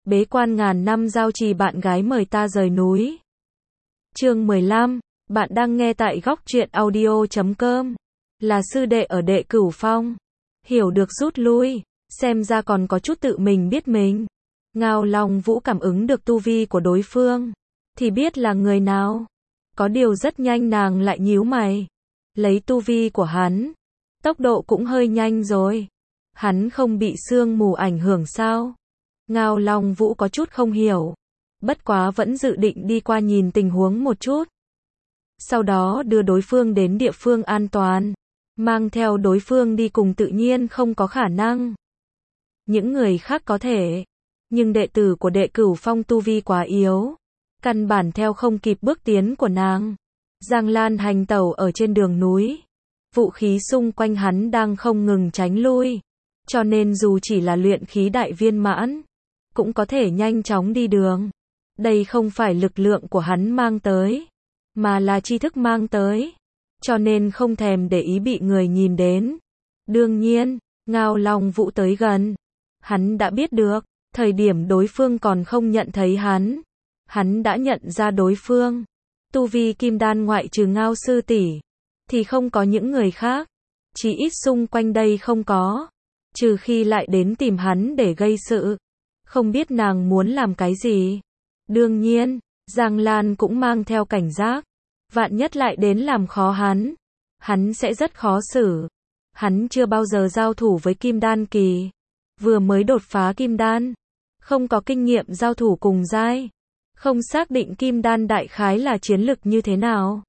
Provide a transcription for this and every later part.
bế quan ngàn năm giao trì bạn gái mời ta rời núi. Chương 15, bạn đang nghe tại góc truyện audio.com. Là sư đệ ở Đệ Cửu Phong. Hiểu được rút lui, xem ra còn có chút tự mình biết mình. Ngao Long Vũ cảm ứng được tu vi của đối phương, thì biết là người nào. Có điều rất nhanh nàng lại nhíu mày. Lấy tu vi của hắn, tốc độ cũng hơi nhanh rồi. Hắn không bị sương mù ảnh hưởng sao? Ngao Long Vũ có chút không hiểu. Bất quá vẫn dự định đi qua nhìn tình huống một chút. Sau đó đưa đối phương đến địa phương an toàn. Mang theo đối phương đi cùng tự nhiên không có khả năng. Những người khác có thể. Nhưng đệ tử của Đệ Cửu Phong tu vi quá yếu. Căn bản theo không kịp bước tiến của nàng. Giang Lan hành tẩu ở trên đường núi. Vũ khí xung quanh hắn đang không ngừng tránh lui. Cho nên dù chỉ là luyện khí đại viên mãn, cũng có thể nhanh chóng đi đường. Đây không phải lực lượng của hắn mang tới, mà là tri thức mang tới. Cho nên không thèm để ý bị người nhìn đến. Đương nhiên, Ngao Long Vũ tới gần. Hắn đã biết được, thời điểm đối phương còn không nhận thấy hắn. Hắn đã nhận ra đối phương. Tu vi kim đan ngoại trừ Ngao sư tỷ, thì không có những người khác. Chỉ ít xung quanh đây không có. Trừ khi lại đến tìm hắn để gây sự. Không biết nàng muốn làm cái gì. Đương nhiên, Giang Lan cũng mang theo cảnh giác. Vạn nhất lại đến làm khó hắn. Hắn sẽ rất khó xử. Hắn chưa bao giờ giao thủ với kim đan kỳ. Vừa mới đột phá kim đan. Không có kinh nghiệm giao thủ cùng giai. Không xác định kim đan đại khái là chiến lực như thế nào.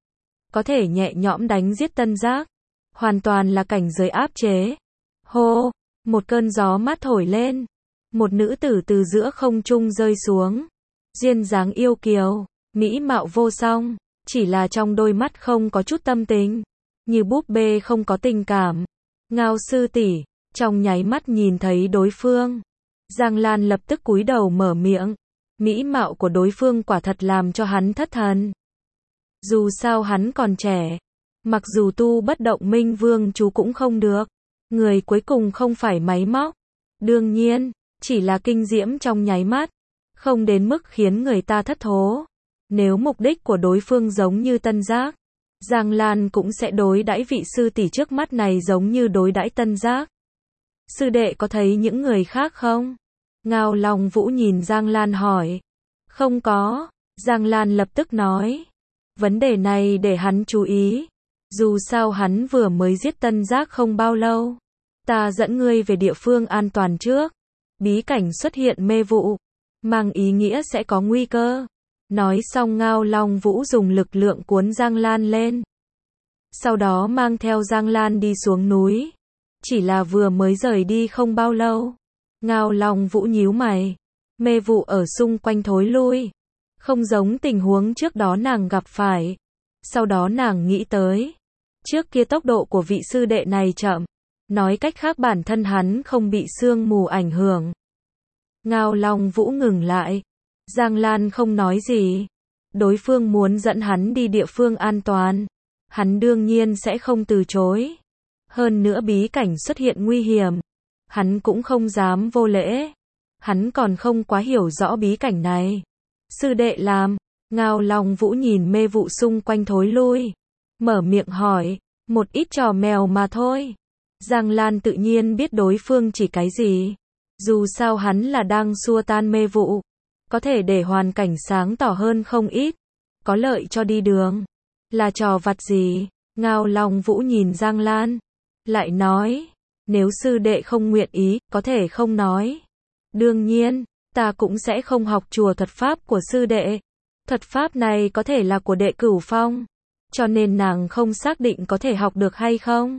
Có thể nhẹ nhõm đánh giết tân giác. Hoàn toàn là cảnh giới áp chế. Hô, một cơn gió mát thổi lên. Một nữ tử từ giữa không trung rơi xuống. Duyên dáng yêu kiều, mỹ mạo vô song. Chỉ là trong đôi mắt không có chút tâm tình. Như búp bê không có tình cảm. Ngao sư tỷ, trong nháy mắt nhìn thấy đối phương. Giang Lan lập tức cúi đầu mở miệng. Mỹ mạo của đối phương quả thật làm cho hắn thất thần. Dù sao hắn còn trẻ. Mặc dù tu bất động minh vương chú cũng không được. Người cuối cùng không phải máy móc. Đương nhiên, chỉ là kinh diễm trong nháy mắt. Không đến mức khiến người ta thất thố. Nếu mục đích của đối phương giống như tân giác, Giang Lan cũng sẽ đối đãi vị sư tỷ trước mắt này giống như đối đãi tân giác. Sư đệ có thấy những người khác không? Ngao Long Vũ nhìn Giang Lan hỏi. Không có, Giang Lan lập tức nói. Vấn đề này để hắn chú ý. Dù sao hắn vừa mới giết tân giác không bao lâu. Ta dẫn ngươi về địa phương an toàn trước. Bí cảnh xuất hiện mê vụ. Mang ý nghĩa sẽ có nguy cơ. Nói xong Ngao Long Vũ dùng lực lượng cuốn Giang Lan lên. Sau đó mang theo Giang Lan đi xuống núi. Chỉ là vừa mới rời đi không bao lâu. Ngao Long Vũ nhíu mày. Mê vụ ở xung quanh thối lui. Không giống tình huống trước đó nàng gặp phải. Sau đó nàng nghĩ tới. Trước kia tốc độ của vị sư đệ này chậm. Nói cách khác bản thân hắn không bị sương mù ảnh hưởng. Ngao Long Vũ ngừng lại. Giang Lan không nói gì. Đối phương muốn dẫn hắn đi địa phương an toàn. Hắn đương nhiên sẽ không từ chối. Hơn nữa bí cảnh xuất hiện nguy hiểm. Hắn cũng không dám vô lễ. Hắn còn không quá hiểu rõ bí cảnh này. Sư đệ làm. Ngao Long Vũ nhìn mê vụ xung quanh thối lui. Mở miệng hỏi. Một ít trò mèo mà thôi. Giang Lan tự nhiên biết đối phương chỉ cái gì. Dù sao hắn là đang xua tan mê vụ. Có thể để hoàn cảnh sáng tỏ hơn không ít. Có lợi cho đi đường. Là trò vặt gì? Ngao Long Vũ nhìn Giang Lan. Lại nói. Nếu sư đệ không nguyện ý, có thể không nói. Đương nhiên, ta cũng sẽ không học chùa thuật pháp của sư đệ. Thuật pháp này có thể là của Đệ Cửu Phong. Cho nên nàng không xác định có thể học được hay không.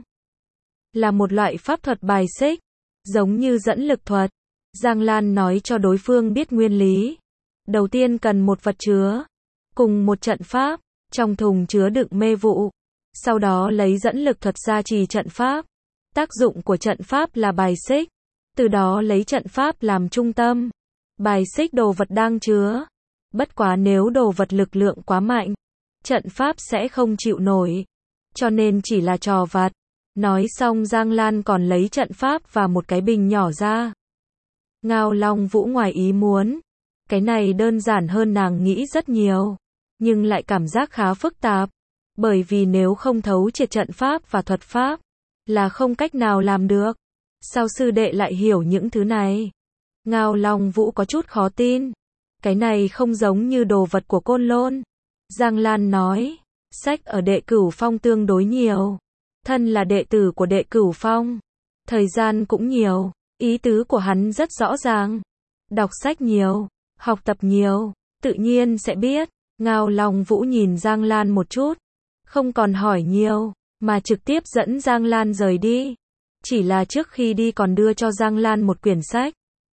Là một loại pháp thuật bài xích. Giống như dẫn lực thuật. Giang Lan nói cho đối phương biết nguyên lý. Đầu tiên cần một vật chứa. Cùng một trận pháp. Trong thùng chứa đựng mê vụ. Sau đó lấy dẫn lực thuật gia trì trận pháp. Tác dụng của trận pháp là bài xích. Từ đó lấy trận pháp làm trung tâm. Bài xích đồ vật đang chứa. Bất quá nếu đồ vật lực lượng quá mạnh. Trận pháp sẽ không chịu nổi. Cho nên chỉ là trò vặt. Nói xong Giang Lan còn lấy trận pháp và một cái bình nhỏ ra. Ngao Long Vũ ngoài ý muốn. Cái này đơn giản hơn nàng nghĩ rất nhiều. Nhưng lại cảm giác khá phức tạp. Bởi vì nếu không thấu triệt trận pháp và thuật pháp, là không cách nào làm được. Sao sư đệ lại hiểu những thứ này? Ngao Long Vũ có chút khó tin. Cái này không giống như đồ vật của Côn Lôn. Giang Lan nói, sách ở Đệ Cửu Phong tương đối nhiều. Thân là đệ tử của Đệ Cửu Phong. Thời gian cũng nhiều. Ý tứ của hắn rất rõ ràng. Đọc sách nhiều, học tập nhiều, tự nhiên sẽ biết. Ngao Long Vũ nhìn Giang Lan một chút. Không còn hỏi nhiều, mà trực tiếp dẫn Giang Lan rời đi. Chỉ là trước khi đi còn đưa cho Giang Lan một quyển sách.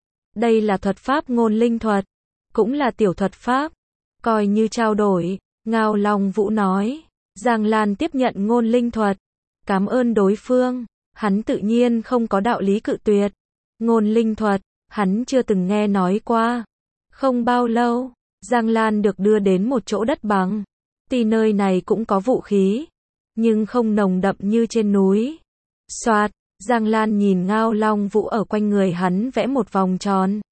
Đây là thuật pháp ngôn linh thuật. Cũng là tiểu thuật pháp. Coi như trao đổi. Ngao Long Vũ nói. Giang Lan tiếp nhận ngôn linh thuật. Cảm ơn đối phương. Hắn tự nhiên không có đạo lý cự tuyệt. Ngôn linh thuật, hắn chưa từng nghe nói qua. Không bao lâu, Giang Lan được đưa đến một chỗ đất bằng. Tuy nơi này cũng có vũ khí, nhưng không nồng đậm như trên núi. Soạt, Giang Lan nhìn Ngao Long Vũ ở quanh người hắn vẽ một vòng tròn.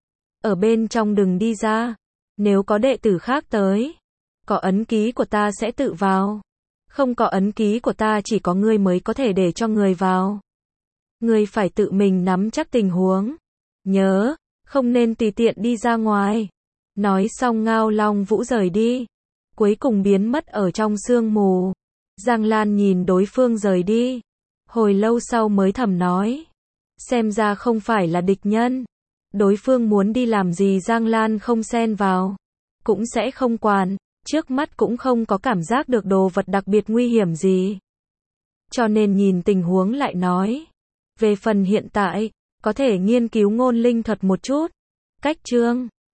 Ở bên trong đừng đi ra. Nếu có đệ tử khác tới, có ấn ký của ta sẽ tự vào. Không có ấn ký của ta chỉ có ngươi mới có thể để cho người vào. Ngươi phải tự mình nắm chắc tình huống. Nhớ, không nên tùy tiện đi ra ngoài. Nói xong Ngao Long Vũ rời đi. Cuối cùng biến mất ở trong sương mù. Giang Lan nhìn đối phương rời đi. Hồi lâu sau mới thầm nói. Xem ra không phải là địch nhân. Đối phương muốn đi làm gì Giang Lan không xen vào. Cũng sẽ không quản. Trước mắt cũng không có cảm giác được đồ vật đặc biệt nguy hiểm gì. Cho nên nhìn tình huống lại nói. Về phần hiện tại, có thể nghiên cứu ngôn linh thuật một chút. Cách chương